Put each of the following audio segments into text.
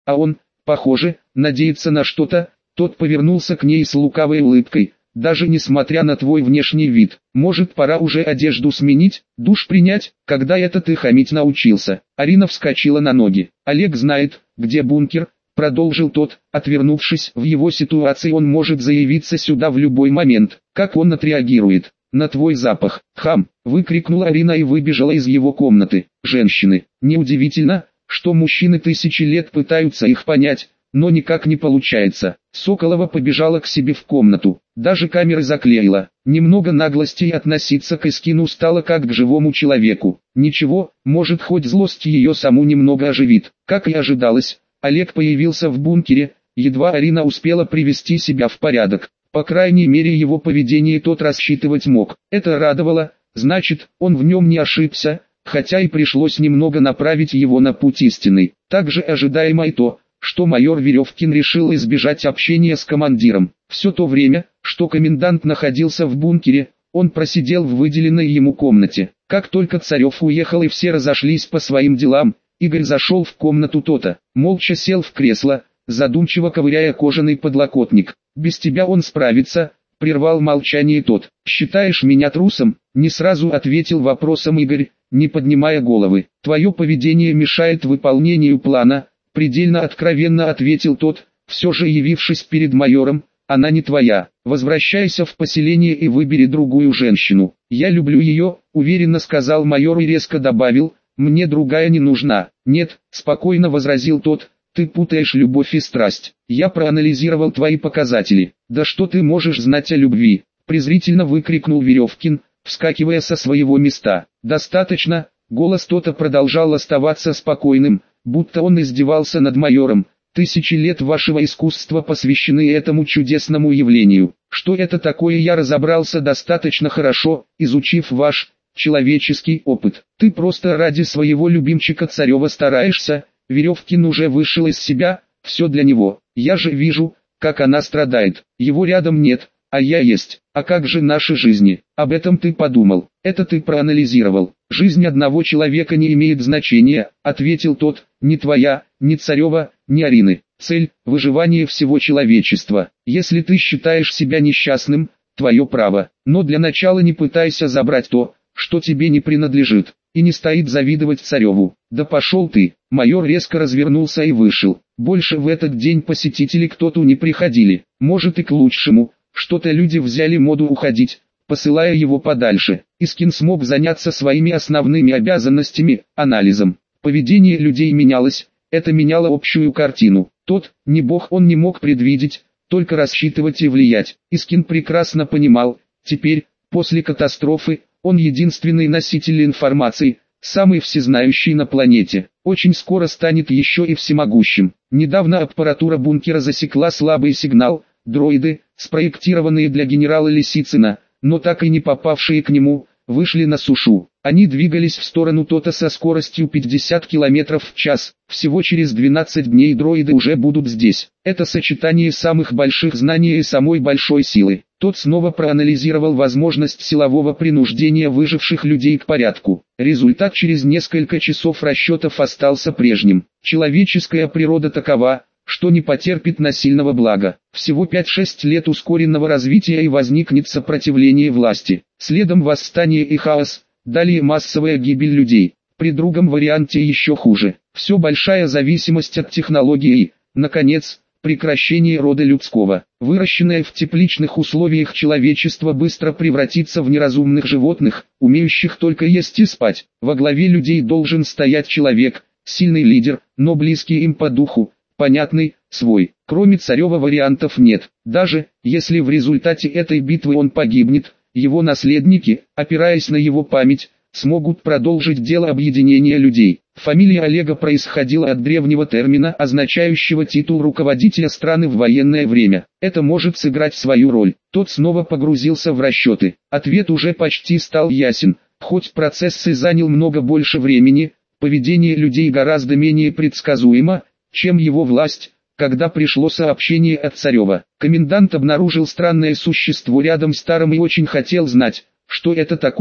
А он, похоже, надеется на что-то. Тот повернулся к ней с лукавой улыбкой. Даже несмотря на твой внешний вид, может, пора уже одежду сменить, душ принять, когда это ты хамить научился. Арина вскочила на ноги. Олег знает, где бункер, продолжил тот, отвернувшись. В его ситуации он может заявиться сюда в любой момент. Как он отреагирует на твой запах? Хам! Выкрикнула Арина и выбежала из его комнаты. Женщины. Неудивительно, что мужчины тысячи лет пытаются их понять, но никак не получается. Соколова побежала к себе в комнату, даже камеры заклеила. Немного наглости и относиться к Искину стало как к живому человеку. Ничего, может, хоть злость ее саму немного оживит. Как и ожидалось, Олег появился в бункере, едва Арина успела привести себя в порядок. По крайней мере, его поведение тот рассчитывать мог. Это радовало, значит, он в нем не ошибся, хотя и пришлось немного направить его на путь истинный. Также ожидаемо и то, что майор Веревкин решил избежать общения с командиром. Все то время, что комендант находился в бункере, он просидел в выделенной ему комнате. Как только Царев уехал и все разошлись по своим делам, Игорь зашел в комнату Тота, молча сел в кресло, задумчиво ковыряя кожаный подлокотник. «Без тебя он справится», — прервал молчание тот. «Считаешь меня трусом?» — не сразу ответил вопросом Игорь, не поднимая головы. «Твое поведение мешает выполнению плана», — предельно откровенно ответил тот, все же явившись перед майором. «Она не твоя. Возвращайся в поселение и выбери другую женщину». «Я люблю ее», — уверенно сказал майор и резко добавил, «мне другая не нужна». «Нет», — спокойно возразил тот, «ты путаешь любовь и страсть. Я проанализировал твои показатели». «Да что ты можешь знать о любви?» — презрительно выкрикнул Веревкин, вскакивая со своего места. «Достаточно», — голос Тота продолжал оставаться спокойным, будто он издевался над майором. «Тысячи лет вашего искусства посвящены этому чудесному явлению. Что это такое, я разобрался достаточно хорошо, изучив ваш человеческий опыт. Ты просто ради своего любимчика Царева стараешься». Веревкин уже вышел из себя, все для него. «Я же вижу, как она страдает. Его рядом нет, а я есть. А как же наши жизни? Об этом ты подумал? Это ты проанализировал?» «Жизнь одного человека не имеет значения», — ответил тот, «ни твоя, ни Царева, ни Арины. Цель — выживание всего человечества. Если ты считаешь себя несчастным, твое право. Но для начала не пытайся забрать то, что тебе не принадлежит. И не стоит завидовать Цареву». «Да пошел ты!» Майор резко развернулся и вышел. Больше в этот день посетители к Тоту не приходили. Может и к лучшему, что-то люди взяли моду уходить, посылая его подальше. Искин смог заняться своими основными обязанностями, анализом. Поведение людей менялось, это меняло общую картину. Тот, не бог, он не мог предвидеть, только рассчитывать и влиять. Искин прекрасно понимал, теперь, после катастрофы, он единственный носитель информации, самый всезнающий на планете. Очень скоро станет еще и всемогущим. Недавно аппаратура бункера засекла слабый сигнал. Дроиды, спроектированные для генерала Лисицына, но так и не попавшие к нему, вышли на сушу. Они двигались в сторону Тота со скоростью 50 км в час. Всего через 12 дней дроиды уже будут здесь. Это сочетание самых больших знаний и самой большой силы. Тот снова проанализировал возможность силового принуждения выживших людей к порядку. Результат через несколько часов расчетов остался прежним. Человеческая природа такова, что не потерпит насильного блага. Всего 5-6 лет ускоренного развития и возникнет сопротивление власти. Следом восстание и хаос, далее массовая гибель людей. При другом варианте еще хуже. Все большая зависимость от технологий и, наконец, прекращение рода людского. Выращенное в тепличных условиях человечество быстро превратится в неразумных животных, умеющих только есть и спать. Во главе людей должен стоять человек, сильный лидер, но близкий им по духу, понятный, свой. Кроме Царева вариантов нет. Даже, если в результате этой битвы он погибнет, его наследники, опираясь на его память, смогут продолжить дело объединения людей. Фамилия Олега происходила от древнего термина, означающего титул руководителя страны в военное время. Это может сыграть свою роль. Тот снова погрузился в расчеты. Ответ уже почти стал ясен. Хоть процесс и занял много больше времени, поведение людей гораздо менее предсказуемо, чем его власть. Когда пришло сообщение от Царева, комендант обнаружил странное существо рядом с Таром и очень хотел знать, что это такое.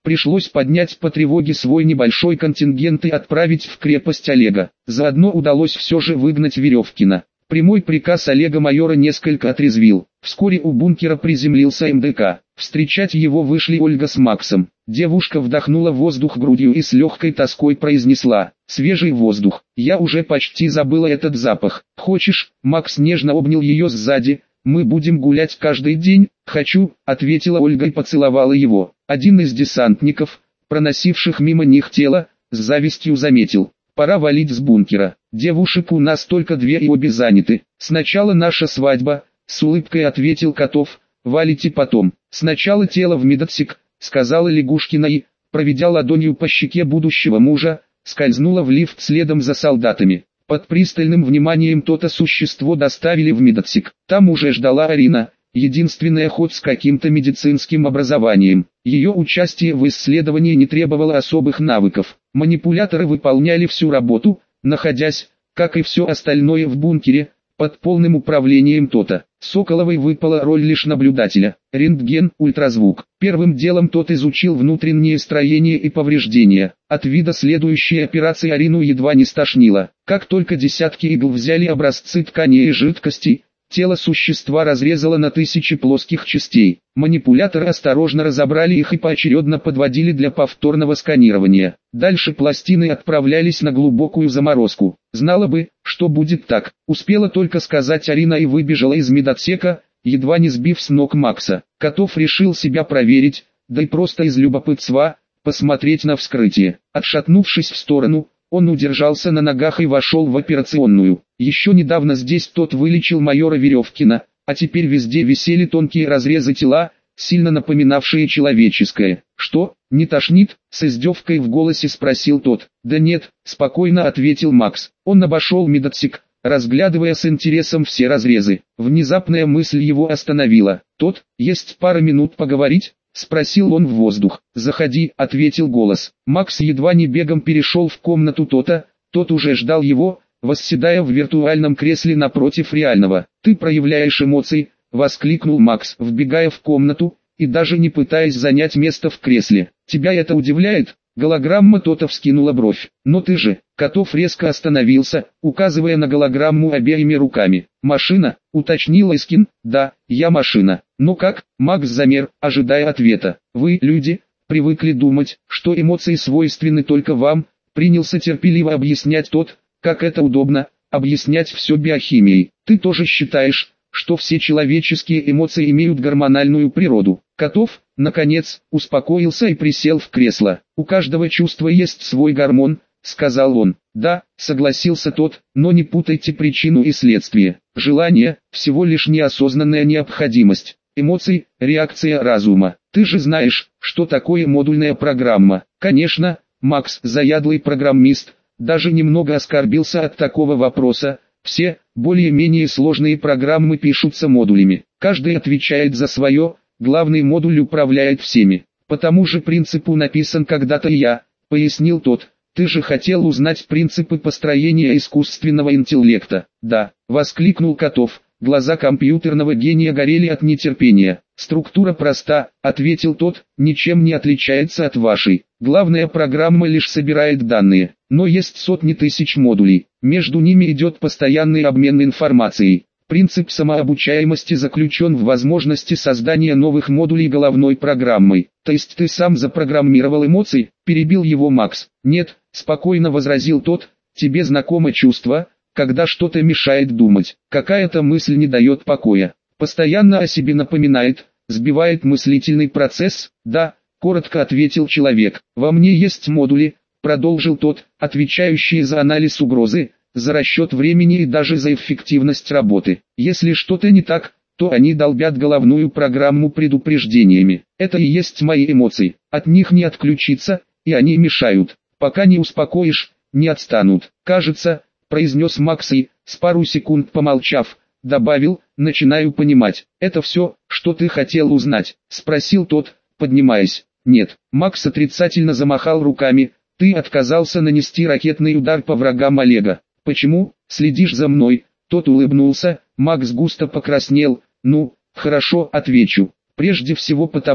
Пришлось поднять по тревоге свой небольшой контингент и отправить в крепость Олега. Заодно удалось все же выгнать Веревкина. Прямой приказ Олега майора несколько отрезвил. Вскоре у бункера приземлился МДК. Встречать его вышли Ольга с Максом. Девушка вдохнула воздух грудью и с легкой тоской произнесла: «Свежий воздух. Я уже почти забыла этот запах. Хочешь?» Макс нежно обнял ее сзади. «Мы будем гулять каждый день?» «Хочу», — ответила Ольга и поцеловала его. Один из десантников, проносивших мимо них тело, с завистью заметил: «Пора валить с бункера. Девушек у нас только две и обе заняты. Сначала наша свадьба», — с улыбкой ответил Котов. «Валите потом. Сначала тело в медотсек», — сказала Лягушкина и, проведя ладонью по щеке будущего мужа, скользнула в лифт следом за солдатами. Под пристальным вниманием то-то существо доставили в медотсек. Там уже ждала Арина, единственная хоть с каким-то медицинским образованием. Ее участие в исследовании не требовало особых навыков. Манипуляторы выполняли всю работу, находясь, как и все остальное в бункере, под полным управлением то-то. Соколовой выпала роль лишь наблюдателя. Рентген, ультразвук. Первым делом тот изучил внутреннее строение и повреждения. От вида следующей операции Арину едва не стошнило. Как только десятки игл взяли образцы тканей и жидкостей, тело существа разрезало на тысячи плоских частей. Манипуляторы осторожно разобрали их и поочередно подводили для повторного сканирования. Дальше пластины отправлялись на глубокую заморозку. Знала бы, что будет так, успела только сказать Арина и выбежала из медотсека, едва не сбив с ног Макса. Котов решил себя проверить, да и просто из любопытства, посмотреть на вскрытие. Отшатнувшись в сторону, он удержался на ногах и вошел в операционную. Еще недавно здесь тот вылечил майора Веревкина, а теперь везде висели тонкие разрезы тела, сильно напоминавшие человеческое. «Что, не тошнит?» — с издевкой в голосе спросил тот. «Да нет», — спокойно ответил Макс. Он обошел медотсек, разглядывая с интересом все разрезы. Внезапная мысль его остановила. «Тот, есть пара минут поговорить?» — спросил он в воздух. «Заходи», — ответил голос. Макс едва не бегом перешел в комнату то-то, тот уже ждал его, восседая в виртуальном кресле напротив реального. «Ты проявляешь эмоции», — воскликнул Макс, вбегая в комнату, и даже не пытаясь занять место в кресле. «Тебя это удивляет?» Голограмма то-то вскинула бровь. «Но ты же...» Котов резко остановился, указывая на голограмму обеими руками. «Машина?» — уточнил Искин. «Да, я машина». «Ну как?» — Макс замер, ожидая ответа. «Вы, люди, привыкли думать, что эмоции свойственны только вам», — принялся терпеливо объяснять тот, «как это удобно, объяснять все биохимией. Ты тоже считаешь, что все человеческие эмоции имеют гормональную природу?» Котов, наконец, успокоился и присел в кресло. «У каждого чувства есть свой гормон», — сказал он. «Да», — согласился тот, «но не путайте причину и следствие. Желание — всего лишь неосознанная необходимость. Эмоции — реакция разума. Ты же знаешь, что такое модульная программа». Конечно, Макс, заядлый программист, даже немного оскорбился от такого вопроса. Все, более-менее сложные программы пишутся модулями. Каждый отвечает за свое, главный модуль управляет всеми. «По тому же принципу написан когда-то я», — пояснил тот. «Ты же хотел узнать принципы построения искусственного интеллекта». «Да», — воскликнул Котов. Глаза компьютерного гения горели от нетерпения. «Структура проста», — ответил тот, — «ничем не отличается от вашей. Главная программа лишь собирает данные, но есть сотни тысяч модулей. Между ними идет постоянный обмен информацией. Принцип самообучаемости заключен в возможности создания новых модулей головной программой». «То есть ты сам запрограммировал эмоции?» — перебил его Макс. «Нет», — спокойно возразил тот, — «тебе знакомо чувство, когда что-то мешает думать, какая-то мысль не дает покоя, постоянно о себе напоминает, сбивает мыслительный процесс?» «Да», — коротко ответил человек. «Во мне есть модули», — продолжил тот, — «отвечающие за анализ угрозы, за расчет времени и даже за эффективность работы. Если что-то не так, то они долбят головную программу предупреждениями. Это и есть мои эмоции, от них не отключиться, и они мешают. Пока не успокоишь, не отстанут. Кажется», — произнес Макс и, с пару секунд помолчав, добавил, «начинаю понимать». «Это все, что ты хотел узнать?» — спросил тот, поднимаясь. «Нет». Макс отрицательно замахал руками. «Ты отказался нанести ракетный удар по врагам Олега. Почему? Следишь за мной?» Тот улыбнулся. Макс густо покраснел. «Ну, хорошо, отвечу. Прежде всего потому,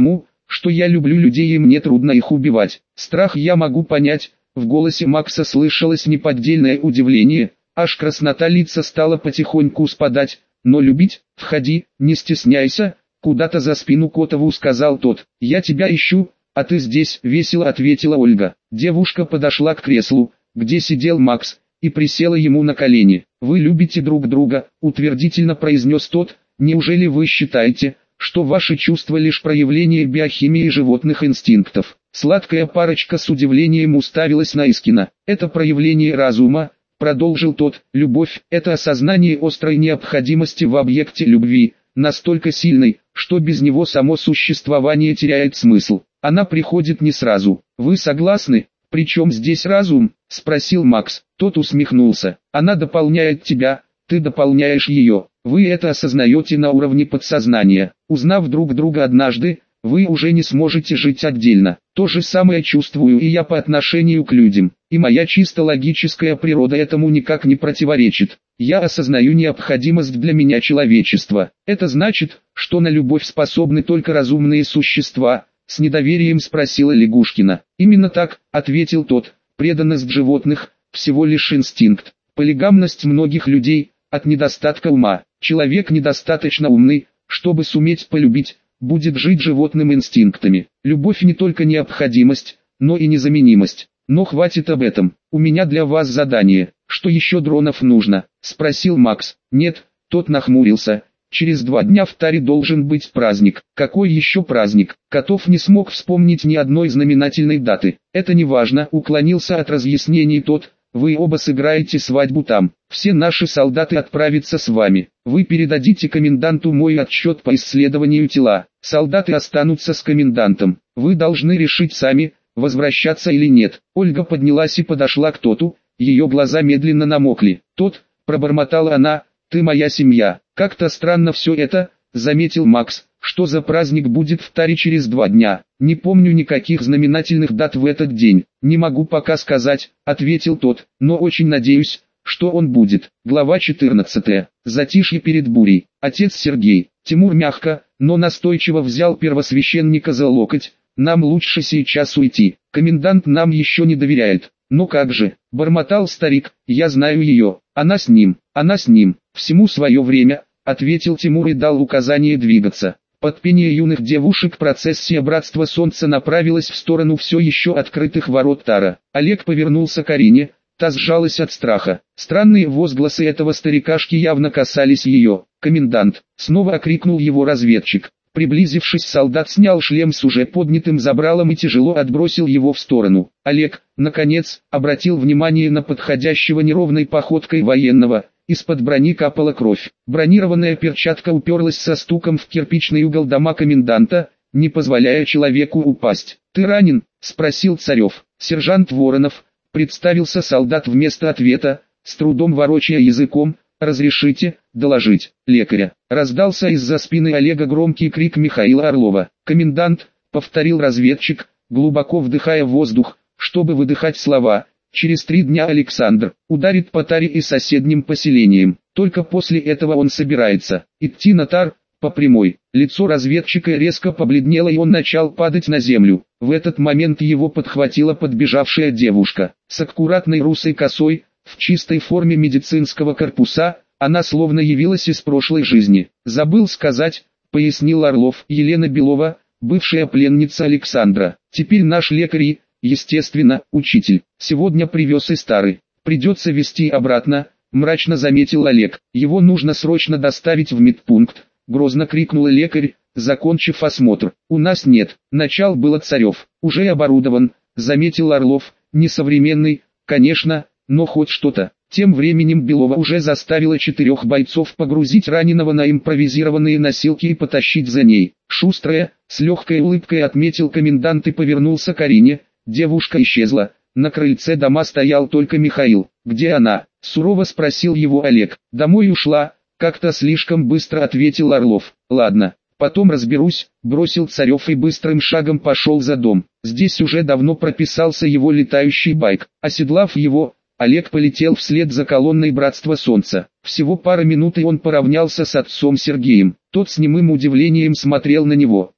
что я люблю людей и мне трудно их убивать. Страх я могу понять». В голосе Макса слышалось неподдельное удивление, аж краснота лица стала потихоньку спадать. «Но любить, входи, не стесняйся», — куда-то за спину Котову сказал тот. «Я тебя ищу, а ты здесь», — весело ответила Ольга. Девушка подошла к креслу, где сидел Макс, и присела ему на колени. «Вы любите друг друга», — утвердительно произнес тот. «Неужели вы считаете, что ваши чувства лишь проявление биохимии животных инстинктов?» Сладкая парочка с удивлением уставилась на Искина. «Это проявление разума», — продолжил тот. «Любовь — это осознание острой необходимости в объекте любви, настолько сильной, что без него само существование теряет смысл. Она приходит не сразу. Вы согласны?» «Причем здесь разум?» — спросил Макс. Тот усмехнулся. «Она дополняет тебя, ты дополняешь ее. Вы это осознаете на уровне подсознания. Узнав друг друга однажды, вы уже не сможете жить отдельно. То же самое чувствую и я по отношению к людям, и моя чисто логическая природа этому никак не противоречит. Я осознаю необходимость для меня человечества. Это значит, что на любовь способны только разумные существа?» С недоверием спросила Лягушкина. «Именно так», — ответил тот. «Преданность животных — всего лишь инстинкт. Полигамность многих людей — от недостатка ума. Человек недостаточно умный, чтобы суметь полюбить, будет жить животным инстинктами. Любовь не только необходимость, но и незаменимость. Но хватит об этом. У меня для вас задание. Что еще дронов нужно?» — спросил Макс. «Нет», — тот нахмурился. «Через 2 дня в Таре должен быть праздник». «Какой еще праздник?» Котов не смог вспомнить ни одной знаменательной даты. «Это не важно», — уклонился от разъяснений тот. «Вы оба сыграете свадьбу там. Все наши солдаты отправятся с вами. Вы передадите коменданту мой отчет по исследованию тела. Солдаты останутся с комендантом. Вы должны решить сами, возвращаться или нет». Ольга поднялась и подошла к Тоту. Ее глаза медленно намокли. «Тот», — пробормотала она, — «ты моя семья». «Как-то странно все это», — заметил Макс. «Что за праздник будет в Таре через 2 дня? Не помню никаких знаменательных дат в этот день. Не могу пока сказать», — ответил тот, — «но очень надеюсь, что он будет». Глава 14. Затишье перед бурей. Отец Сергей. Тимур мягко, но настойчиво взял первосвященника за локоть. «Нам лучше сейчас уйти. Комендант нам еще не доверяет». «Ну как же», — бормотал старик, — «я знаю ее. Она с ним, всему свое время», — ответил Тимур и дал указание двигаться. Под пение юных девушек процессия Братства Солнца направилась в сторону все еще открытых ворот Тара. Олег повернулся к Арине, та сжалась от страха. Странные возгласы этого старикашки явно касались ее. «Комендант!» — снова окрикнул его разведчик. Приблизившись, солдат снял шлем с уже поднятым забралом и тяжело отбросил его в сторону. Олег, наконец, обратил внимание на подходящего неровной походкой военного. Из-под брони капала кровь. Бронированная перчатка уперлась со стуком в кирпичный угол дома коменданта, не позволяя человеку упасть. «Ты ранен?» — спросил Царев. «Сержант Воронов», — представился солдат вместо ответа, с трудом ворочая языком. «Разрешите доложить лекаря?» Раздался из-за спины Олега громкий крик Михаила Орлова. «Комендант», — повторил разведчик, глубоко вдыхая воздух, чтобы выдыхать слова. «Через 3 дня Александр ударит по Таре и соседним поселениям. Только после этого он собирается идти на Тар, по прямой». Лицо разведчика резко побледнело и он начал падать на землю. В этот момент его подхватила подбежавшая девушка. С аккуратной русой косой, в чистой форме медицинского корпуса, она словно явилась из прошлой жизни. «Забыл сказать», — пояснил Орлов. «Елена Белова, бывшая пленница Александра. Теперь наш лекарь и, естественно, учитель. Сегодня привез из Тары. Придется везти обратно», — мрачно заметил Олег. «Его нужно срочно доставить в медпункт», — грозно крикнул лекарь, закончив осмотр. «У нас нет». Начал было Царев. «Уже оборудован», — заметил Орлов. «Несовременный, конечно, но хоть что-то». Тем временем Белова уже заставила 4 бойцов погрузить раненого на импровизированные носилки и потащить за ней. «Шустрая», — с легкой улыбкой отметил комендант и повернулся к Арине. Девушка исчезла. На крыльце дома стоял только Михаил. «Где она?» — сурово спросил его Олег. «Домой ушла», — как-то слишком быстро ответил Орлов. «Ладно, потом разберусь», — бросил Царев и быстрым шагом пошел за дом. Здесь уже давно прописался его летающий байк. Оседлав его, Олег полетел вслед за колонной Братства Солнца. Всего пара минут и он поравнялся с отцом Сергеем. Тот с немым удивлением смотрел на него.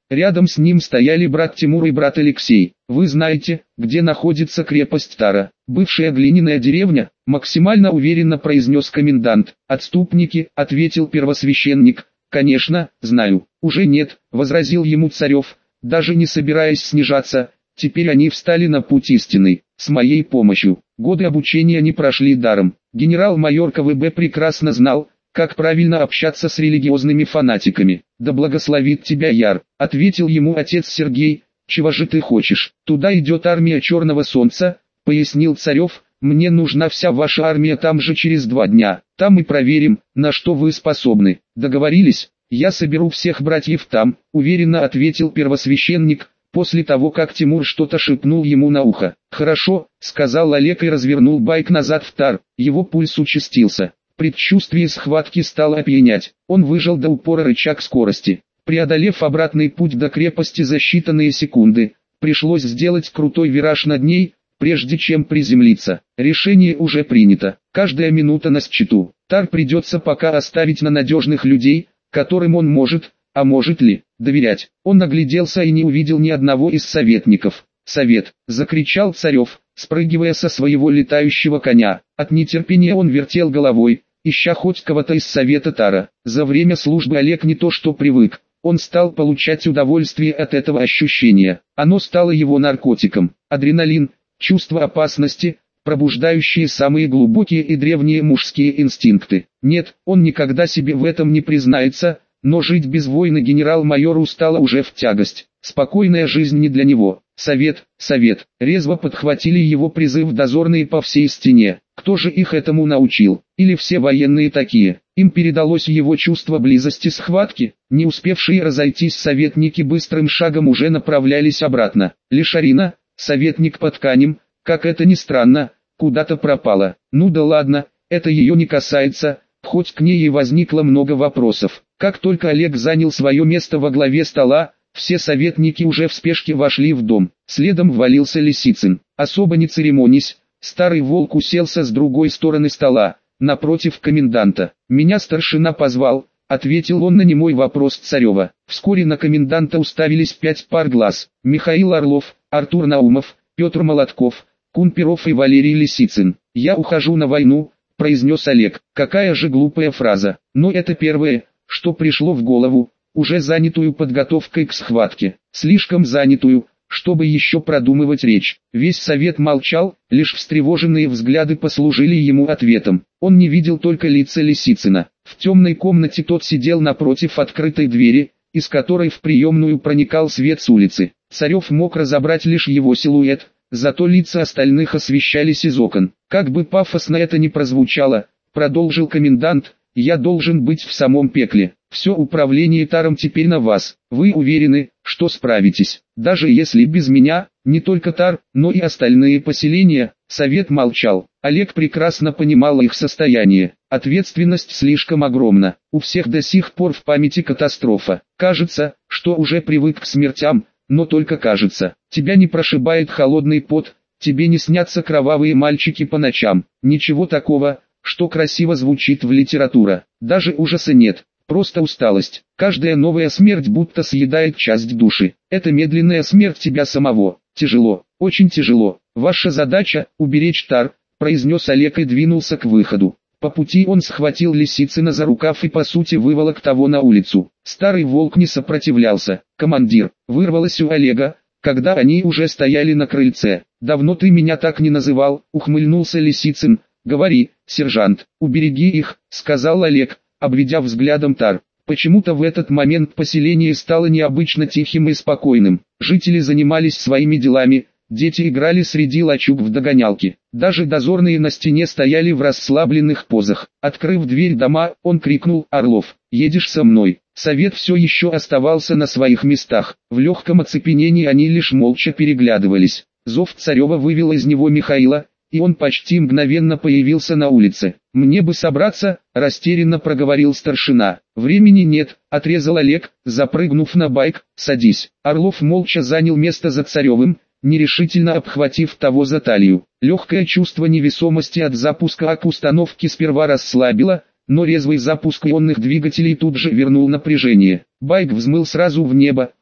Рядом с ним стояли брат Тимур и брат Алексей. «Вы знаете, где находится крепость Тара?» «Бывшая глиняная деревня», — максимально уверенно произнес комендант. «Отступники», — ответил первосвященник. «Конечно, знаю». «Уже нет», — возразил ему Царев, даже не собираясь снижаться. «Теперь они встали на путь истинный. С моей помощью». Годы обучения не прошли даром. Генерал-майор КВБ прекрасно знал, как правильно общаться с религиозными фанатиками. «Да благословит тебя Яр», — ответил ему отец Сергей. «Чего же ты хочешь?» «Туда идет армия Черного Солнца», — пояснил Царев. «Мне нужна вся ваша армия там же через 2 дня. Там и проверим, на что вы способны». «Договорились? Я соберу всех братьев там», — уверенно ответил первосвященник, после того как Тимур что-то шепнул ему на ухо. «Хорошо», — сказал Олег и развернул байк назад в Тар. Его пульс участился. Предчувствие схватки стало опьянять. Он выжал до упора рычаг скорости. Преодолев обратный путь до крепости за считанные секунды, пришлось сделать крутой вираж над ней, прежде чем приземлиться. Решение уже принято. Каждая минута на счету. Тар придется пока оставить на надежных людей, которым он может, а может ли, доверять. Он нагляделся и не увидел ни одного из советников. «Совет!» — закричал Царев, спрыгивая со своего летающего коня. От нетерпения он вертел головой, ища хоть кого-то из совета Тара. За время службы Олег не то что привык, он стал получать удовольствие от этого ощущения. Оно стало его наркотиком. Адреналин, чувство опасности, пробуждающие самые глубокие и древние мужские инстинкты. Нет, он никогда себе в этом не признается, но жить без войны генерал-майору стало уже в тягость. Спокойная жизнь не для него. «Совет, совет!» Резво подхватили его призыв дозорные по всей стене. Кто же их этому научил? Или все военные такие? Им передалось его чувство близости схватки. Не успевшие разойтись советники быстрым шагом уже направлялись обратно. Лишь Арина, советник по тканям, как это ни странно, куда-то пропала. Ну да ладно, это ее не касается, хоть к ней и возникло много вопросов. Как только Олег занял свое место во главе стола, все советники уже в спешке вошли в дом. Следом ввалился Лисицын. Особо не церемонясь, старый волк уселся с другой стороны стола, напротив коменданта. «Меня старшина позвал», — ответил он на немой вопрос Царева. Вскоре на коменданта уставились 5 пар глаз. Михаил Орлов, Артур Наумов, Петр Молотков, Кун Перов и Валерий Лисицын. «Я ухожу на войну», — произнес Олег. Какая же глупая фраза. Но это первое, что пришло в голову, уже занятую подготовкой к схватке. Слишком занятую, чтобы еще продумывать речь. Весь совет молчал, лишь встревоженные взгляды послужили ему ответом. Он не видел только лица Лисицына. В темной комнате тот сидел напротив открытой двери, из которой в приемную проникал свет с улицы. Царев мог разобрать лишь его силуэт, зато лица остальных освещались из окон. Как бы пафосно это ни прозвучало, продолжил комендант, я должен быть в самом пекле. Все управление Таром теперь на вас. Вы уверены, что справитесь? Даже если без меня, не только Тар, но и остальные поселения. Совет молчал. Олег прекрасно понимал их состояние. Ответственность слишком огромна. У всех до сих пор в памяти катастрофа. Кажется, что уже привык к смертям, но только кажется. Тебя не прошибает холодный пот, тебе не снятся кровавые мальчики по ночам. Ничего такого, что красиво звучит в литературе. Даже ужаса нет. Просто усталость. Каждая новая смерть будто съедает часть души. Это медленная смерть тебя самого. Тяжело, очень тяжело. Ваша задача — уберечь Тар, произнес Олег и двинулся к выходу. По пути он схватил Лисицына за рукав и по сути выволок того на улицу. Старый волк не сопротивлялся. «Командир», вырвалось у Олега, когда они уже стояли на крыльце. «Давно ты меня так не называл», ухмыльнулся Лисицын. «Говори, сержант, убереги их», сказал Олег, обведя взглядом Тар. Почему-то в этот момент поселение стало необычно тихим и спокойным. Жители занимались своими делами, дети играли среди лачуг в догонялки. Даже дозорные на стене стояли в расслабленных позах. Открыв дверь дома, он крикнул: «Орлов, едешь со мной?» Совет все еще оставался на своих местах. В легком оцепенении они лишь молча переглядывались. Зов Царева вывел из него Михаила, и он почти мгновенно появился на улице. «Мне бы собраться», — растерянно проговорил старшина. «Времени нет», — отрезал Олег, запрыгнув на байк. «Садись». Орлов молча занял место за Царевым, нерешительно обхватив того за талию. Легкое чувство невесомости от запуска АК-установки сперва расслабило, но резвый запуск ионных двигателей тут же вернул напряжение. Байк взмыл сразу в небо,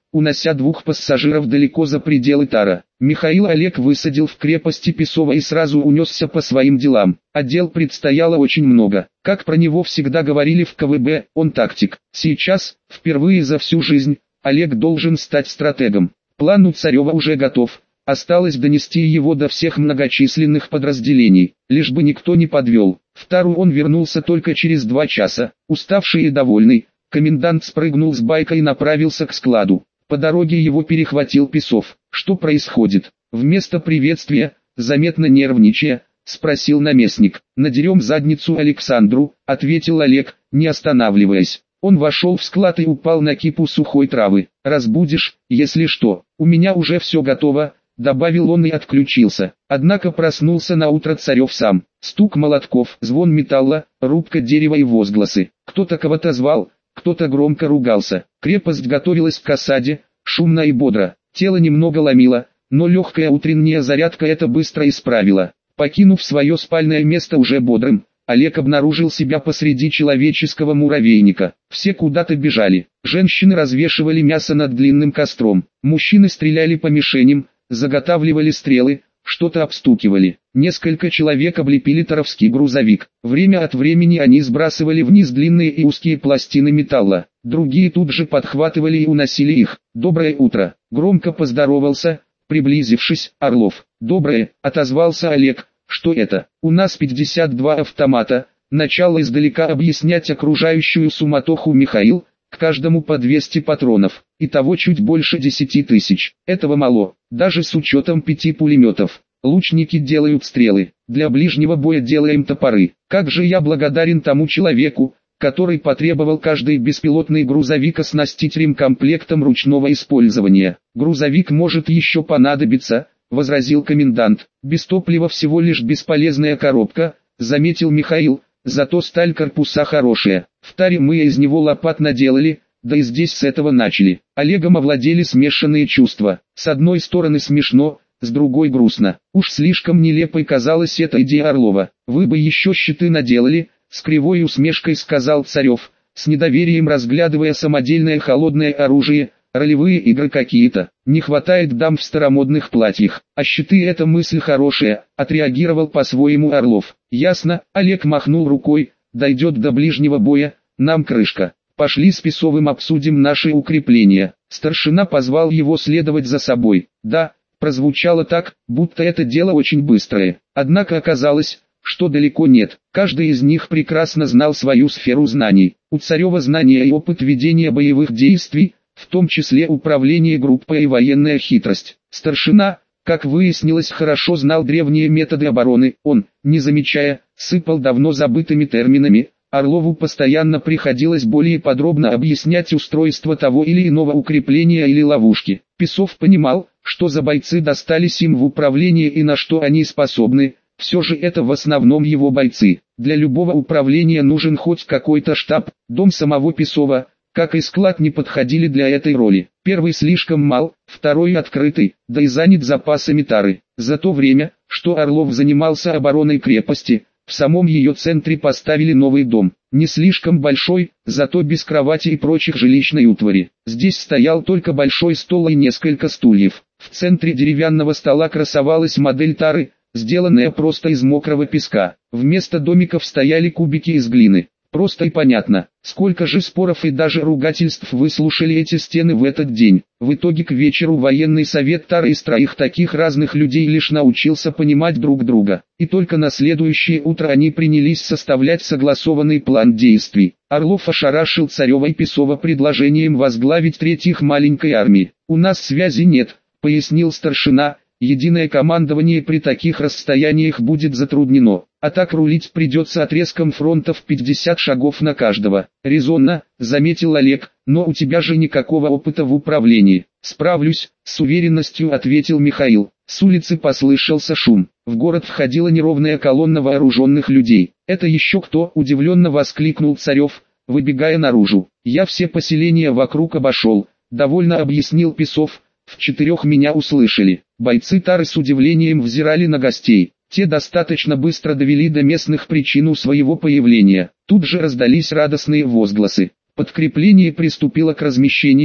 унося двух пассажиров далеко за пределы Тара. Михаил Олег высадил в крепости Песова и сразу унесся по своим делам. А дел предстояло очень много. Как про него всегда говорили в КВБ, он тактик. Сейчас, впервые за всю жизнь, Олег должен стать стратегом. План у Царева уже готов. Осталось донести его до всех многочисленных подразделений, лишь бы никто не подвел. В Тару он вернулся только через 2 часа. Уставший и довольный, комендант спрыгнул с байка и направился к складу. По дороге его перехватил Песов. «Что происходит?» Вместо приветствия, заметно нервничая, спросил наместник. «Надерем задницу Александру», — ответил Олег, не останавливаясь. Он вошел в склад и упал на кипу сухой травы. «Разбудишь, если что. У меня уже все готово», — добавил он и отключился. Однако проснулся на утро Царев сам. Стук молотков, звон металла, рубка дерева и возгласы. Кто-то кого-то звал, кто-то громко ругался. Крепость готовилась к осаде, шумно и бодро. Тело немного ломило, но легкая утренняя зарядка это быстро исправила. Покинув свое спальное место уже бодрым, Олег обнаружил себя посреди человеческого муравейника. Все куда-то бежали. Женщины развешивали мясо над длинным костром. Мужчины стреляли по мишеням, заготавливали стрелы, что-то обстукивали. Несколько человек облепили таровский грузовик. Время от времени они сбрасывали вниз длинные и узкие пластины металла. Другие тут же подхватывали и уносили их. «Доброе утро!» — громко поздоровался, приблизившись, Орлов. «Доброе!» — отозвался Олег. «Что это? У нас 52 автомата», — начал издалека объяснять окружающую суматоху Михаил, к каждому по 200 патронов. Итого чуть больше 10 тысяч. Этого мало, даже с учетом 5 пулеметов. Лучники делают стрелы, для ближнего боя делаем топоры. Как же я благодарен тому человеку, который потребовал каждый беспилотный грузовик оснастить ремкомплектом ручного использования. Грузовик может еще понадобиться, возразил комендант. Без топлива всего лишь бесполезная коробка, заметил Михаил, зато сталь корпуса хорошая. В Таре мы из него лопат наделали, да и здесь с этого начали. Олегом овладели смешанные чувства. С одной стороны смешно, с другой грустно. Уж слишком нелепой казалась эта идея Орлова. Вы бы еще щиты наделали, с кривой усмешкой сказал Царев, с недоверием разглядывая самодельное холодное оружие. Ролевые игры какие-то. Не хватает дам в старомодных платьях. А щиты — это мысль хорошая, отреагировал по-своему Орлов. Ясно, Олег махнул рукой, дойдет до ближнего боя, нам крышка. Пошли с Песовым обсудим наши укрепления. Старшина позвал его следовать за собой. Да, прозвучало так, будто это дело очень быстрое. Однако оказалось, что далеко нет. Каждый из них прекрасно знал свою сферу знаний. У Царева знания и опыт ведения боевых действий, в том числе управление группой и военная хитрость. Старшина, как выяснилось, хорошо знал древние методы обороны. Он, не замечая, сыпал давно забытыми терминами. Орлову постоянно приходилось более подробно объяснять устройство того или иного укрепления или ловушки. Песов понимал, что за бойцы достались им в управление и на что они способны. Все же это в основном его бойцы. Для любого управления нужен хоть какой-то штаб. Дом самого Песова, как и склад, не подходили для этой роли. Первый слишком мал, второй открытый, да и занят запасами тары. За то время, что Орлов занимался обороной крепости, в самом ее центре поставили новый дом. Не слишком большой, зато без кровати и прочих жилищной утвари. Здесь стоял только большой стол и несколько стульев. В центре деревянного стола красовалась модель тары, сделанная просто из мокрого песка. Вместо домиков стояли кубики из глины. Просто и понятно, сколько же споров и даже ругательств выслушали эти стены в этот день. В итоге к вечеру военный совет Тары из 3 таких разных людей лишь научился понимать друг друга. И только на следующее утро они принялись составлять согласованный план действий. Орлов ошарашил Царева и Песова предложением возглавить 3-х маленькой армии. «У нас связи нет», — пояснил старшина. «Единое командование при таких расстояниях будет затруднено, а так рулить придется отрезком фронта в 50 шагов на каждого». «Резонно», — заметил Олег, — «но у тебя же никакого опыта в управлении». «Справлюсь», — с уверенностью ответил Михаил. С улицы послышался шум. В город входила неровная колонна вооруженных людей. «Это еще кто?» — удивленно воскликнул Царев, выбегая наружу. «Я все поселения вокруг обошел», — довольно объяснил Песов. «В 4 меня услышали». Бойцы Тары с удивлением взирали на гостей. Те достаточно быстро довели до местных причину своего появления. Тут же раздались радостные возгласы. Подкрепление приступило к размещению.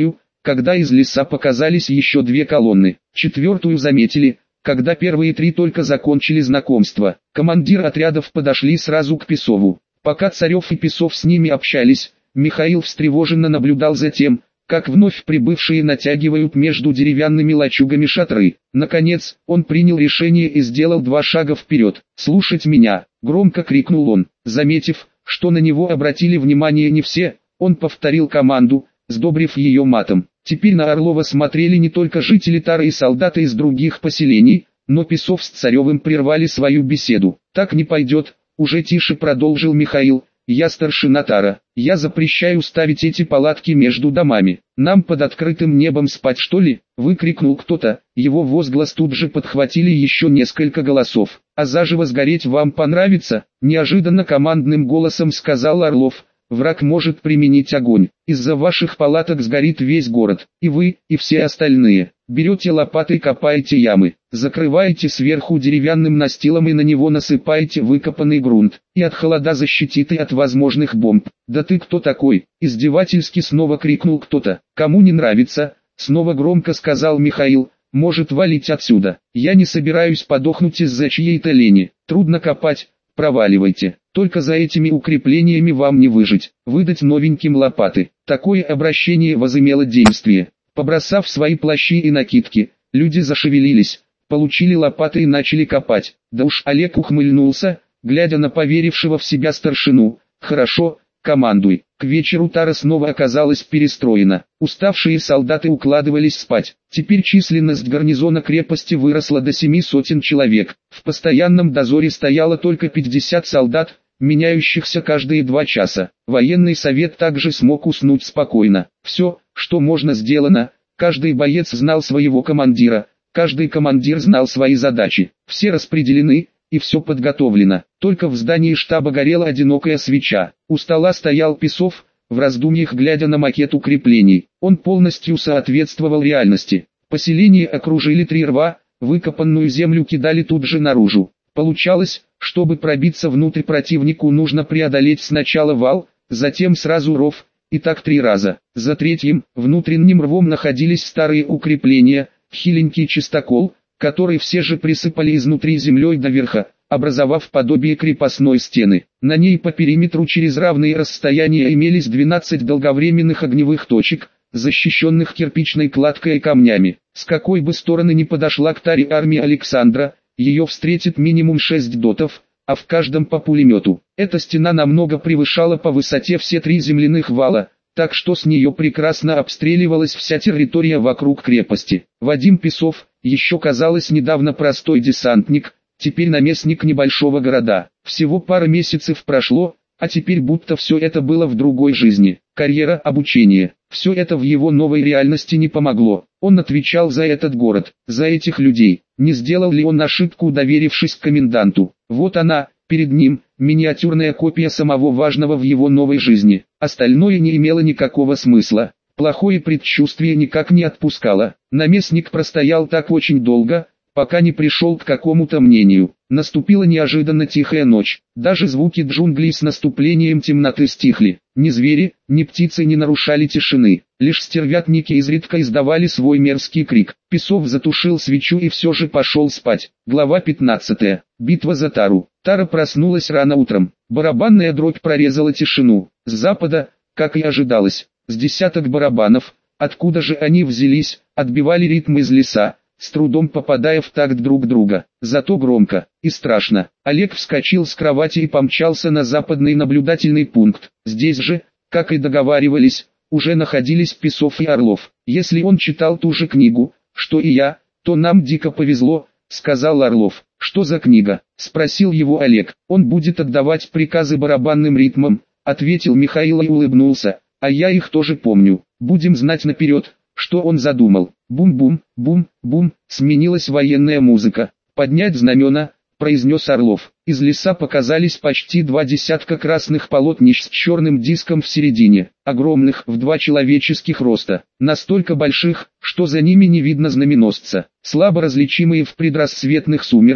когда из леса показались еще две колонны. Четвертую заметили, когда первые три только закончили знакомство. Командир отрядов подошли сразу к Песову. Пока Царев и Песов с ними общались, Михаил встревоженно наблюдал за тем, как вновь прибывшие натягивают между деревянными лачугами шатры. Наконец, он принял решение и сделал 2 шага вперед. «Слушать меня!» — громко крикнул он. Заметив, что на него обратили внимание не все, он повторил команду, сдобрив ее матом. Теперь на Орлова смотрели не только жители Тары и солдаты из других поселений, но Песов с Царевым прервали свою беседу. «Так не пойдет», — уже тише продолжил Михаил. «Я старшина Тара, я запрещаю ставить эти палатки между домами. Нам под открытым небом спать, что ли?» — выкрикнул кто-то. Его возглас тут же подхватили еще несколько голосов. «А заживо сгореть вам понравится?» — неожиданно командным голосом сказал Орлов. «Враг может применить огонь. Из-за ваших палаток сгорит весь город. И вы, и все остальные. Берете лопаты и копаете ямы. Закрываете сверху деревянным настилом и на него насыпаете выкопанный грунт. И от холода защитит и от возможных бомб». «Да ты кто такой?» — издевательски снова крикнул кто-то. «Кому не нравится?» — снова громко сказал Михаил. «Может валить отсюда. Я не собираюсь подохнуть из-за чьей-то лени. Трудно копать. Проваливайте. Только за этими укреплениями вам не выжить. Выдать новеньким лопаты». Такое обращение возымело действие. Побросав свои плащи и накидки, люди зашевелились, получили лопаты и начали копать. Да уж, Олег ухмыльнулся, глядя на поверившего в себя старшину. «Хорошо, командуй». К вечеру Тара снова оказалась перестроена. Уставшие солдаты укладывались спать. Теперь численность гарнизона крепости выросла до 700 человек. В постоянном дозоре стояло только 50 солдат, меняющихся каждые 2 часа. Военный совет также смог уснуть спокойно. Все, что можно, сделано. Каждый боец знал своего командира, каждый командир знал свои задачи. Все распределены, и все подготовлено. Только в здании штаба горела одинокая свеча. У стола стоял Песов, в раздумьях глядя на макет укреплений. Он полностью соответствовал реальности. Поселение окружили 3 рва, выкопанную землю кидали тут же наружу. Получалось, чтобы пробиться внутрь противнику, нужно преодолеть сначала вал, затем сразу ров, и так 3 раза. За 3-м, внутренним рвом находились старые укрепления, хиленький чистокол, который все же присыпали изнутри землей до верха, образовав подобие крепостной стены. На ней по периметру через равные расстояния имелись 12 долговременных огневых точек, защищенных кирпичной кладкой и камнями. С какой бы стороны ни подошла к Таре армия Александра, ее встретит минимум 6 дотов, а в каждом по пулемету. Эта стена намного превышала по высоте все 3 земляных вала, так что с нее прекрасно обстреливалась вся территория вокруг крепости. Вадим Песов, еще казалось недавно простой десантник, теперь наместник небольшого города. Всего пара месяцев прошло, а теперь будто все это было в другой жизни. Карьера, обучение, все это в его новой реальности не помогло. Он отвечал за этот город, за этих людей. Не сделал ли он ошибку, доверившись коменданту? Вот она, перед ним, миниатюрная копия самого важного в его новой жизни. Остальное не имело никакого смысла. Плохое предчувствие никак не отпускало. Наместник простоял так очень долго, пока не пришел к какому-то мнению. Наступила неожиданно тихая ночь. Даже звуки джунглей с наступлением темноты стихли. Ни звери, ни птицы не нарушали тишины. Лишь стервятники изредка издавали свой мерзкий крик. Песов затушил свечу и все же пошел спать. Глава 15. Битва за Тару. Тара проснулась рано утром. Барабанная дробь прорезала тишину. С запада, как и ожидалось, с десяток барабанов, откуда же они взялись, отбивали ритм из леса, с трудом попадая в такт друг друга. Зато громко и страшно. Олег вскочил с кровати и помчался на западный наблюдательный пункт. Здесь же, как и договаривались, уже находились Песов и Орлов. Если он читал ту же книгу, что и я, то нам дико повезло, сказал Орлов. Что за книга? Спросил его Олег. Он будет отдавать приказы барабанным ритмам, ответил Михаил и улыбнулся. А я их тоже помню. Будем знать наперед, что он задумал. Бум-бум, бум-бум, сменилась военная музыка. «Поднять знамена», — произнес Орлов. Из леса показались почти 2 десятка красных полотнищ с черным диском в середине, огромных, в 2 человеческих роста, настолько больших, что за ними не видно знаменосца. Слабо различимые в предрассветных сумерках,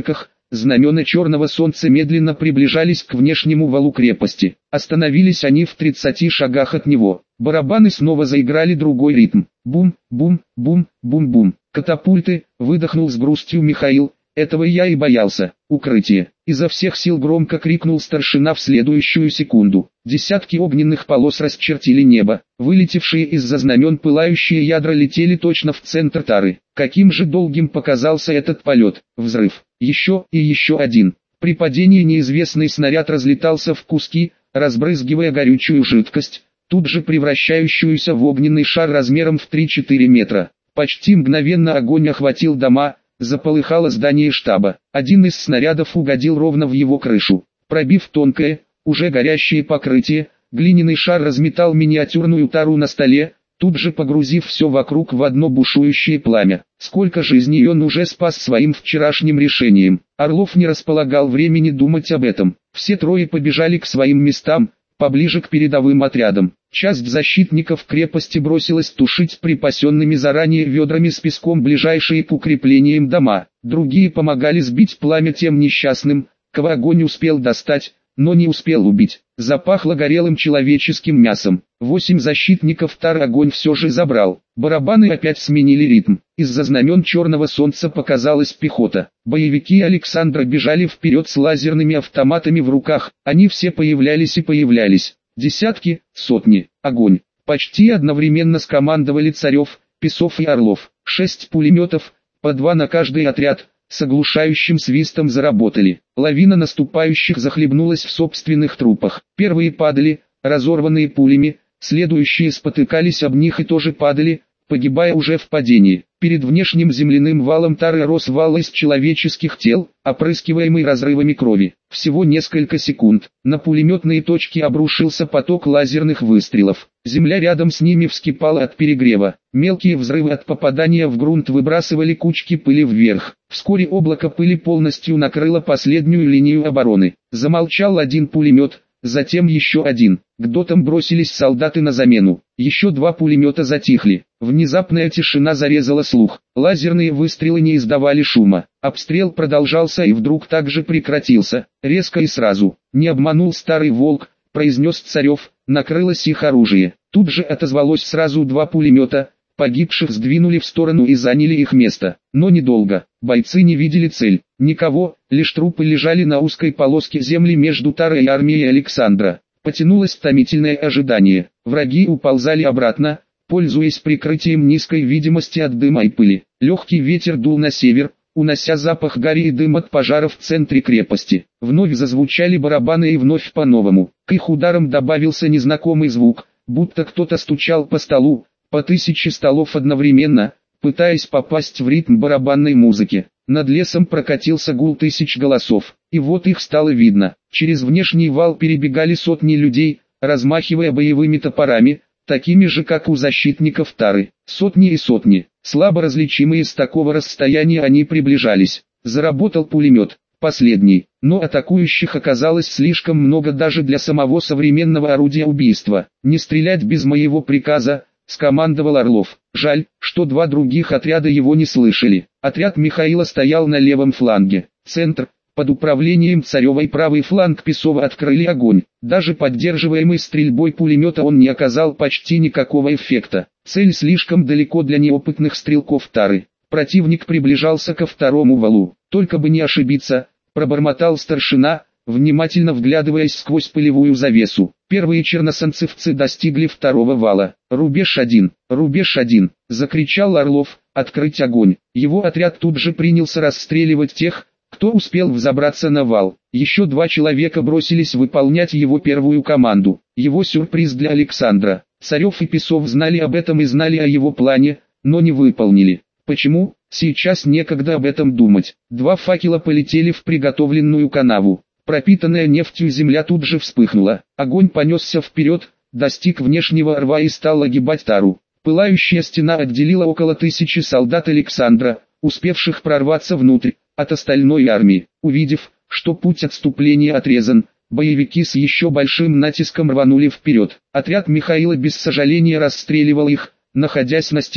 знамена Черного Солнца медленно приближались к внешнему валу крепости. Остановились они в 30 шагах от него. Барабаны снова заиграли другой ритм. Бум, бум, бум, бум, бум. Катапульты, выдохнул с грустью Михаил. Этого я и боялся. Укрытие. Изо всех сил громко крикнул старшина в следующую секунду. Десятки огненных полос расчертили небо. Вылетевшие из-за знамен пылающие ядра летели точно в центр тары. Каким же долгим показался этот полет. Взрыв. Еще и еще один. При падении неизвестный снаряд разлетался в куски, разбрызгивая горючую жидкость, тут же превращающуюся в огненный шар размером в 3-4 метра. Почти мгновенно огонь охватил дома. Заполыхало здание штаба. Один из снарядов угодил ровно в его крышу. Пробив тонкое, уже горящее покрытие, глиняный шар разметал миниатюрную тару на столе, тут же погрузив все вокруг в одно бушующее пламя. Сколько жизней он уже спас своим вчерашним решением. Орлов не располагал времени думать об этом. Все трое побежали к своим местам, поближе к передовым отрядам. Часть защитников крепости бросилась тушить припасенными заранее ведрами с песком ближайшие к укреплениям дома. Другие помогали сбить пламя тем несчастным, кого огонь успел достать, но не успел убить. Запахло горелым человеческим мясом. 8 защитников тары огонь все же забрал. Барабаны опять сменили ритм. Из-за знамен Черного Солнца показалась пехота. Боевики Александра бежали вперед с лазерными автоматами в руках. Они все появлялись и появлялись. Десятки, сотни, огонь. Почти одновременно скомандовали Царев, Песов и Орлов. 6 пулеметов, по 2 на каждый отряд, с оглушающим свистом заработали. Лавина наступающих захлебнулась в собственных трупах. Первые падали, разорванные пулями, следующие спотыкались об них и тоже падали, погибая уже в падении. Перед внешним земляным валом тары рос вал из человеческих тел, опрыскиваемый разрывами крови. Всего несколько секунд. На пулеметные точки обрушился поток лазерных выстрелов. Земля рядом с ними вскипала от перегрева. Мелкие взрывы от попадания в грунт выбрасывали кучки пыли вверх. Вскоре облако пыли полностью накрыло последнюю линию обороны. Замолчал один пулемет. Затем еще один. К дотам бросились солдаты на замену. Еще 2 пулемета затихли. Внезапная тишина зарезала слух. Лазерные выстрелы не издавали шума. Обстрел продолжался и вдруг также прекратился. Резко и сразу. Не обманул старый волк, произнес Царев. Накрылось их оружие. Тут же отозвалось сразу 2 пулемета. Погибших сдвинули в сторону и заняли их место. Но недолго. Бойцы не видели цель. Никого, лишь трупы лежали на узкой полоске земли между тарой и армией Александра. Потянулось томительное ожидание. Враги уползали обратно, пользуясь прикрытием низкой видимости от дыма и пыли. Легкий ветер дул на север, унося запах гари и дым от пожара в центре крепости. Вновь зазвучали барабаны и вновь по-новому. К их ударам добавился незнакомый звук, будто кто-то стучал по столу, по 1000 столов одновременно, пытаясь попасть в ритм барабанной музыки. Над лесом прокатился гул 1000 голосов, и вот их стало видно. Через внешний вал перебегали сотни людей, размахивая боевыми топорами, такими же как у защитников тары. Сотни и сотни, слабо различимые с такого расстояния, они приближались. Заработал пулемет, последний, но атакующих оказалось слишком много даже для самого современного орудия убийства. «Не стрелять без моего приказа», — скомандовал Орлов. Жаль, что 2 других отряда его не слышали. Отряд Михаила стоял на левом фланге. Центр, под управлением Царева, и правый фланг Песова открыли огонь. Даже поддерживаемый стрельбой пулемета он не оказал почти никакого эффекта. Цель слишком далеко для неопытных стрелков тары. Противник приближался ко второму валу. Только бы не ошибиться, пробормотал старшина, внимательно вглядываясь сквозь пылевую завесу. Первые черносанцевцы достигли второго вала. «Рубеж 1! Рубеж 1!» — закричал Орлов. «Открыть огонь!» Его отряд тут же принялся расстреливать тех, кто успел взобраться на вал. Еще 2 человека бросились выполнять его первую команду. Его сюрприз для Александра. Царев и Песов знали об этом и знали о его плане, но не выполнили. Почему? Сейчас некогда об этом думать. 2 факела полетели в приготовленную канаву. Пропитанная нефтью земля тут же вспыхнула. Огонь понесся вперед, достиг внешнего рва и стал огибать тару. Пылающая стена отделила около 1000 солдат Александра, успевших прорваться внутрь, от остальной армии. Увидев, что путь отступления отрезан, боевики с еще большим натиском рванули вперед. Отряд Михаила без сожаления расстреливал их, находясь на стене.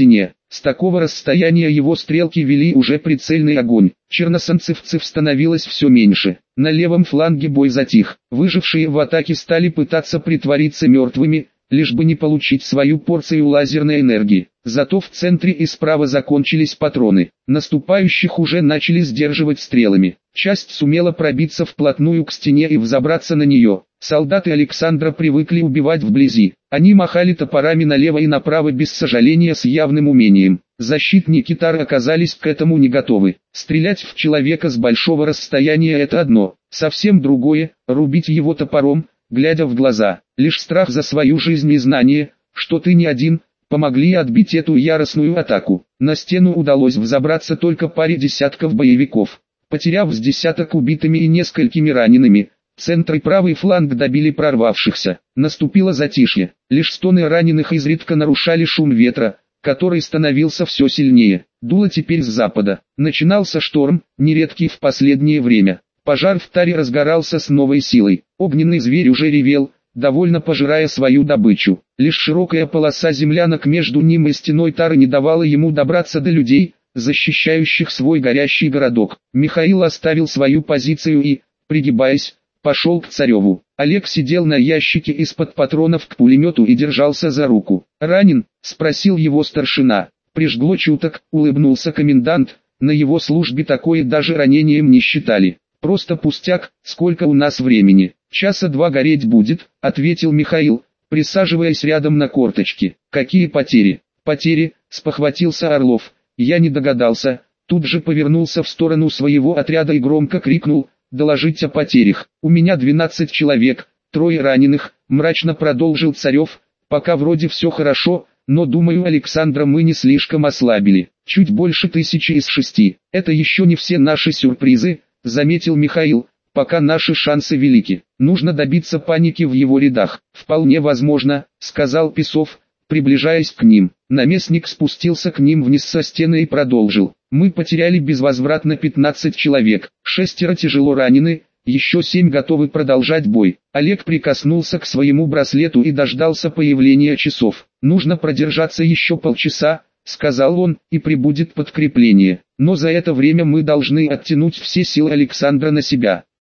С такого расстояния его стрелки вели уже прицельный огонь. Черносанцевцев становилось все меньше. На левом фланге бой затих. Выжившие в атаке стали пытаться притвориться мертвыми, лишь бы не получить свою порцию лазерной энергии. Зато в центре и справа закончились патроны. Наступающих уже начали сдерживать стрелами. Часть сумела пробиться вплотную к стене и взобраться на нее. Солдаты Александра привыкли убивать вблизи. Они махали топорами налево и направо без сожаления с явным умением. Защитники Тары оказались к этому не готовы. Стрелять в человека с большого расстояния — это одно, совсем другое — рубить его топором, глядя в глаза. Лишь страх за свою жизнь и знание, что ты не один, помогли отбить эту яростную атаку. На стену удалось взобраться только паре десятков боевиков. Потеряв с десяток убитыми и несколькими ранеными, центр и правый фланг добили прорвавшихся. Наступило затишье. Лишь стоны раненых изредка нарушали шум ветра, который становился все сильнее. Дуло теперь с запада. Начинался шторм, нередкий в последнее время. Пожар в Таре разгорался с новой силой. Огненный зверь уже ревел, довольно пожирая свою добычу. Лишь широкая полоса землянок между ним и стеной Тары не давала ему добраться до людей, защищающих свой горящий городок. Михаил оставил свою позицию и, пригибаясь, пошел к Цареву. Олег сидел на ящике из-под патронов к пулемету и держался за руку. «Ранен?» — спросил его старшина. «Прижгло чуток», — улыбнулся комендант, «на его службе такое даже ранением не считали. Просто пустяк, сколько у нас времени?» «Часа два гореть будет», — ответил Михаил, присаживаясь рядом на корточки. «Какие потери?» «Потери?» — спохватился Орлов. «Я не догадался». Тут же повернулся в сторону своего отряда и громко крикнул: «Доложить о потерях. У меня 12 человек, 3 раненых», — мрачно продолжил Царев. «Пока вроде все хорошо, но думаю, Александра мы не слишком ослабили. Чуть больше 1000 из 6. Это еще не все наши сюрпризы», — заметил Михаил. «Пока наши шансы велики. Нужно добиться паники в его рядах». «Вполне возможно», — сказал Песов, приближаясь к ним. Наместник спустился к ним вниз со стены и продолжил. «Мы потеряли безвозвратно 15 человек, 6 тяжело ранены, еще 7 готовы продолжать бой». Олег прикоснулся к своему браслету и дождался появления часов. «Нужно продержаться еще полчаса», — сказал он, — «и прибудет подкрепление. Но за это время мы должны оттянуть все силы Александра на себя».